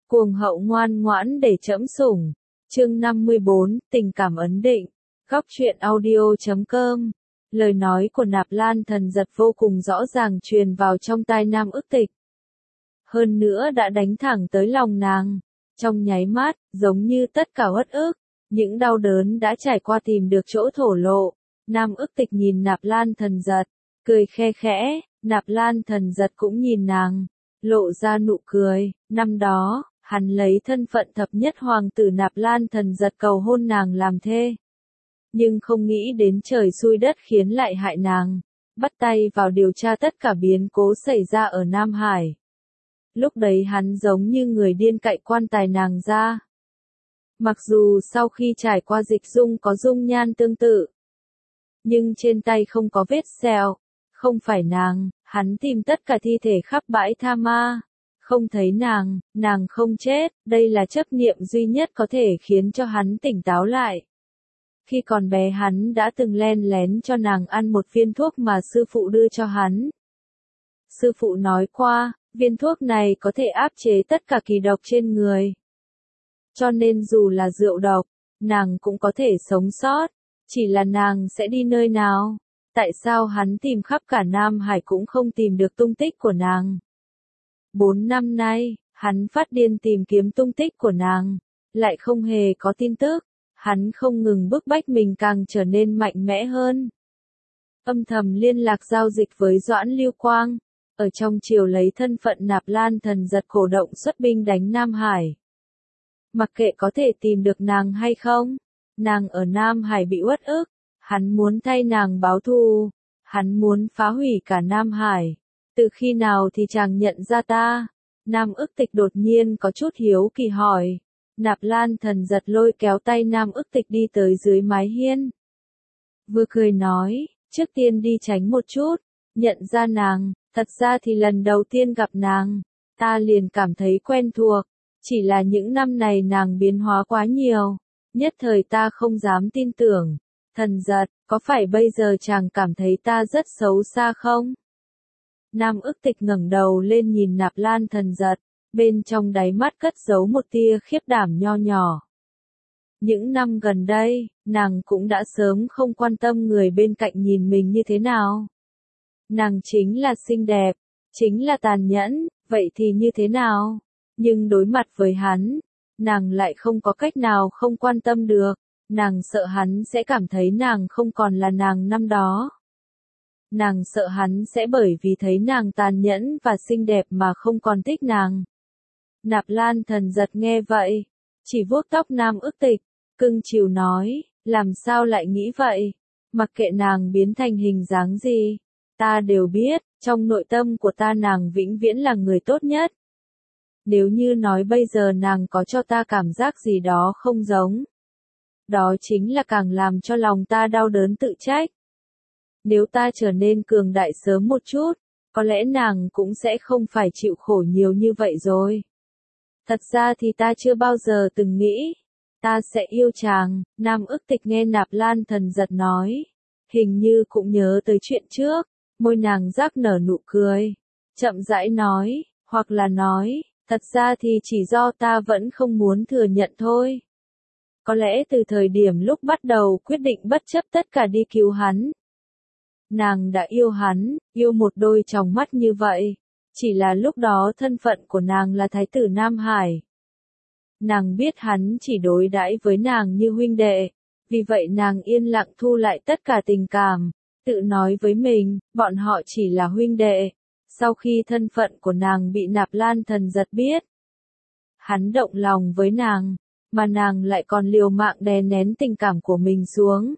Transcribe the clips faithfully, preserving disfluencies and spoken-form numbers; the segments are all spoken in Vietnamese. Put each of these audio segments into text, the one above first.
Cuồng hậu ngoan ngoãn để trẫm sủng. Chương năm mươi bốn, tình cảm ấn định. Góc truyện audio chấm com. Lời nói của Nạp Lan Thần Giật vô cùng rõ ràng truyền vào trong tai Nam Ức Tịch. Hơn nữa đã đánh thẳng tới lòng nàng. Trong nháy mắt, giống như tất cả uất ức, những đau đớn đã trải qua tìm được chỗ thổ lộ. Nam Ức Tịch nhìn Nạp Lan Thần Giật, cười khe khẽ, Nạp Lan Thần Giật cũng nhìn nàng, lộ ra nụ cười. Năm đó, hắn lấy thân phận thập nhất hoàng tử Nạp Lan Thần Giật cầu hôn nàng làm thê. Nhưng không nghĩ đến trời xui đất khiến lại hại nàng, bắt tay vào điều tra tất cả biến cố xảy ra ở Nam Hải. Lúc đấy hắn giống như người điên cậy quan tài nàng ra. Mặc dù sau khi trải qua dịch dung có dung nhan tương tự, nhưng trên tay không có vết sẹo, không phải nàng, hắn tìm tất cả thi thể khắp bãi tha ma. Không thấy nàng, nàng không chết, đây là chấp niệm duy nhất có thể khiến cho hắn tỉnh táo lại. Khi còn bé hắn đã từng len lén cho nàng ăn một viên thuốc mà sư phụ đưa cho hắn. Sư phụ nói qua, viên thuốc này có thể áp chế tất cả kỳ độc trên người. Cho nên dù là rượu độc, nàng cũng có thể sống sót, chỉ là nàng sẽ đi nơi nào? Tại sao hắn tìm khắp cả Nam Hải cũng không tìm được tung tích của nàng? Bốn năm nay, hắn phát điên tìm kiếm tung tích của nàng, lại không hề có tin tức. Hắn không ngừng bức bách mình càng trở nên mạnh mẽ hơn. Âm thầm liên lạc giao dịch với Doãn Lưu Quang, ở trong triều lấy thân phận Nạp Lan Thần Giật cổ động xuất binh đánh Nam Hải. Mặc kệ có thể tìm được nàng hay không, nàng ở Nam Hải bị uất ức, hắn muốn thay nàng báo thù, hắn muốn phá hủy cả Nam Hải. Từ khi nào thì chàng nhận ra ta? Nam Ức Tịch đột nhiên có chút hiếu kỳ hỏi. Nạp Lan Thần Giật lôi kéo tay Nam Ức Tịch đi tới dưới mái hiên. Vừa cười nói, trước tiên đi tránh một chút, nhận ra nàng, thật ra thì lần đầu tiên gặp nàng, ta liền cảm thấy quen thuộc, chỉ là những năm này nàng biến hóa quá nhiều, nhất thời ta không dám tin tưởng. Thần Giật, có phải bây giờ chàng cảm thấy ta rất xấu xa không? Nam Ức Tịch ngẩng đầu lên nhìn Nạp Lan Thần Giật. Bên trong đáy mắt cất giấu một tia khiếp đảm nho nhỏ. Những năm gần đây, nàng cũng đã sớm không quan tâm người bên cạnh nhìn mình như thế nào. Nàng chính là xinh đẹp, chính là tàn nhẫn, vậy thì như thế nào? Nhưng đối mặt với hắn, nàng lại không có cách nào không quan tâm được. Nàng sợ hắn sẽ cảm thấy nàng không còn là nàng năm đó. Nàng sợ hắn sẽ bởi vì thấy nàng tàn nhẫn và xinh đẹp mà không còn thích nàng. Nạp Lan Thần Giật nghe vậy, chỉ vuốt tóc Nam Ức Tịch, cưng chiều nói, làm sao lại nghĩ vậy? Mặc kệ nàng biến thành hình dáng gì, ta đều biết, trong nội tâm của ta nàng vĩnh viễn là người tốt nhất. Nếu như nói bây giờ nàng có cho ta cảm giác gì đó không giống, đó chính là càng làm cho lòng ta đau đớn tự trách. Nếu ta trở nên cường đại sớm một chút, có lẽ nàng cũng sẽ không phải chịu khổ nhiều như vậy rồi. Thật ra thì ta chưa bao giờ từng nghĩ, ta sẽ yêu chàng. Nam Ức Tịch nghe Nạp Lan Thần Giật nói, hình như cũng nhớ tới chuyện trước, môi nàng rác nở nụ cười, chậm rãi nói, hoặc là nói, thật ra thì chỉ do ta vẫn không muốn thừa nhận thôi. Có lẽ từ thời điểm lúc bắt đầu quyết định bất chấp tất cả đi cứu hắn, nàng đã yêu hắn, yêu một đôi tròng mắt như vậy. Chỉ là lúc đó thân phận của nàng là Thái tử Nam Hải. Nàng biết hắn chỉ đối đãi với nàng như huynh đệ, vì vậy nàng yên lặng thu lại tất cả tình cảm, tự nói với mình, bọn họ chỉ là huynh đệ. Sau khi thân phận của nàng bị Nạp Lan Thần Giật biết, hắn động lòng với nàng, mà nàng lại còn liều mạng đè nén tình cảm của mình xuống.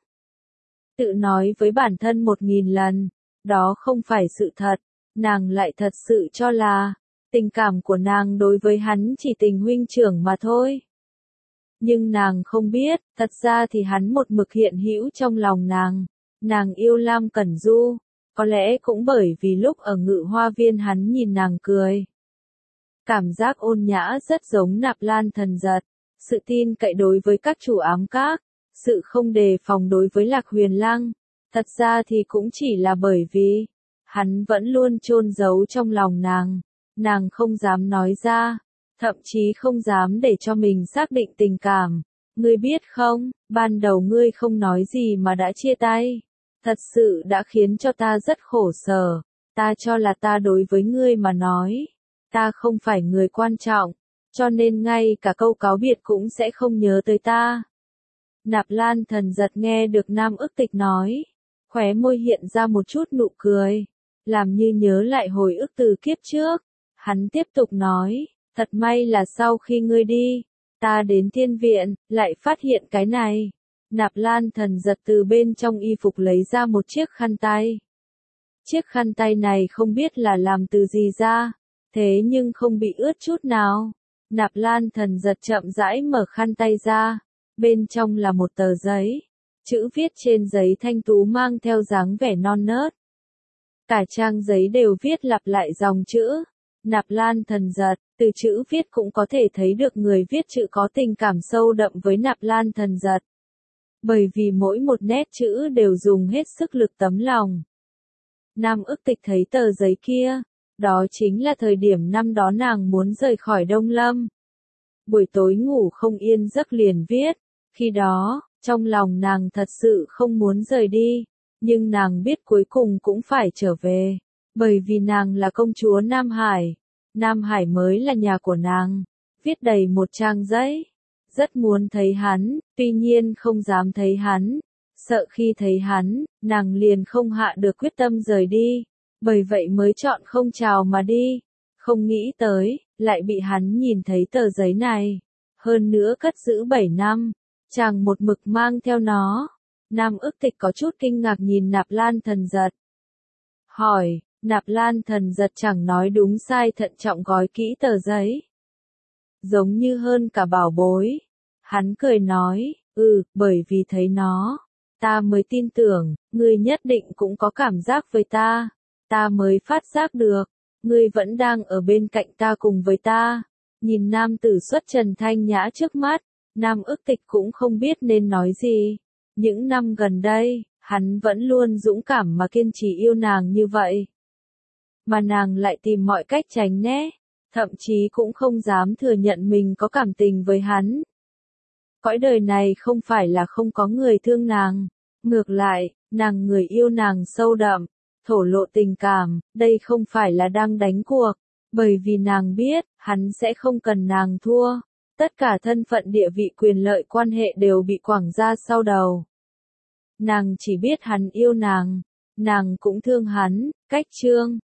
Tự nói với bản thân một nghìn lần, đó không phải sự thật. Nàng lại thật sự cho là, tình cảm của nàng đối với hắn chỉ tình huynh trưởng mà thôi. Nhưng nàng không biết, thật ra thì hắn một mực hiện hữu trong lòng nàng. Nàng yêu Lam Cẩn Du, có lẽ cũng bởi vì lúc ở Ngự Hoa Viên hắn nhìn nàng cười. Cảm giác ôn nhã rất giống Nạp Lan Thần Giật, sự tin cậy đối với các chủ ám các, sự không đề phòng đối với Lạc Huyền Lăng. Thật ra thì cũng chỉ là bởi vì hắn vẫn luôn chôn giấu trong lòng nàng, nàng không dám nói ra. thậm chí không dám để cho mình xác định tình cảm. Ngươi biết không, ban đầu ngươi không nói gì mà đã chia tay. Thật sự đã khiến cho ta rất khổ sở. Ta cho là ta đối với ngươi mà nói. Ta không phải người quan trọng. Cho nên ngay cả câu cáo biệt cũng sẽ không nhớ tới ta. Nạp Lan Thần Giật nghe được Nam Ức Tịch nói. Khóe môi hiện ra một chút nụ cười. Làm như nhớ lại hồi ức từ kiếp trước. Hắn tiếp tục nói. Thật may là sau khi ngươi đi. Ta đến thiên viện, lại phát hiện cái này. Nạp Lan Thần Giật từ bên trong y phục lấy ra một chiếc khăn tay. Chiếc khăn tay này không biết là làm từ gì ra. Thế nhưng không bị ướt chút nào. Nạp Lan Thần Giật chậm rãi mở khăn tay ra. Bên trong là một tờ giấy. Chữ viết trên giấy thanh tú mang theo dáng vẻ non nớt. Cả trang giấy đều viết lặp lại dòng chữ. Nạp Lan Thần Giật, từ chữ viết cũng có thể thấy được người viết chữ có tình cảm sâu đậm với Nạp Lan Thần Giật. Bởi vì mỗi một nét chữ đều dùng hết sức lực tấm lòng. Nam Ức Tịch thấy tờ giấy kia. Đó chính là thời điểm năm đó nàng muốn rời khỏi Đông Lâm. Buổi tối ngủ không yên giấc liền viết. Khi đó, trong lòng nàng thật sự không muốn rời đi. Nhưng nàng biết cuối cùng cũng phải trở về. Bởi vì nàng là công chúa Nam Hải. Nam Hải mới là nhà của nàng. Viết đầy một trang giấy. Rất muốn thấy hắn, tuy nhiên không dám thấy hắn. Sợ khi thấy hắn, nàng liền không hạ được quyết tâm rời đi. Bởi vậy mới chọn không chào mà đi. Không nghĩ tới, lại bị hắn nhìn thấy tờ giấy này. Hơn nữa cất giữ bảy năm. Chàng một mực mang theo nó. Nam Ức Tịch có chút kinh ngạc nhìn Nạp Lan Thần Giật. Hỏi, Nạp Lan Thần Giật chẳng nói đúng sai thận trọng gói kỹ tờ giấy. Giống như hơn cả bảo bối. Hắn cười nói, ừ, bởi vì thấy nó. Ta mới tin tưởng, ngươi nhất định cũng có cảm giác với ta. Ta mới phát giác được, ngươi vẫn đang ở bên cạnh ta cùng với ta. Nhìn nam tử xuất trần thanh nhã trước mắt, Nam Ức Tịch cũng không biết nên nói gì. Những năm gần đây, hắn vẫn luôn dũng cảm mà kiên trì yêu nàng như vậy. Mà nàng lại tìm mọi cách tránh né, thậm chí cũng không dám thừa nhận mình có cảm tình với hắn. Cõi đời này không phải là không có người thương nàng, ngược lại, nàng người yêu nàng sâu đậm, thổ lộ tình cảm, đây không phải là đang đánh cuộc, bởi vì nàng biết, hắn sẽ không cần nàng thua. Tất cả thân phận địa vị quyền lợi quan hệ đều bị quẳng ra sau đầu. Nàng chỉ biết hắn yêu nàng, nàng cũng thương hắn, cách chương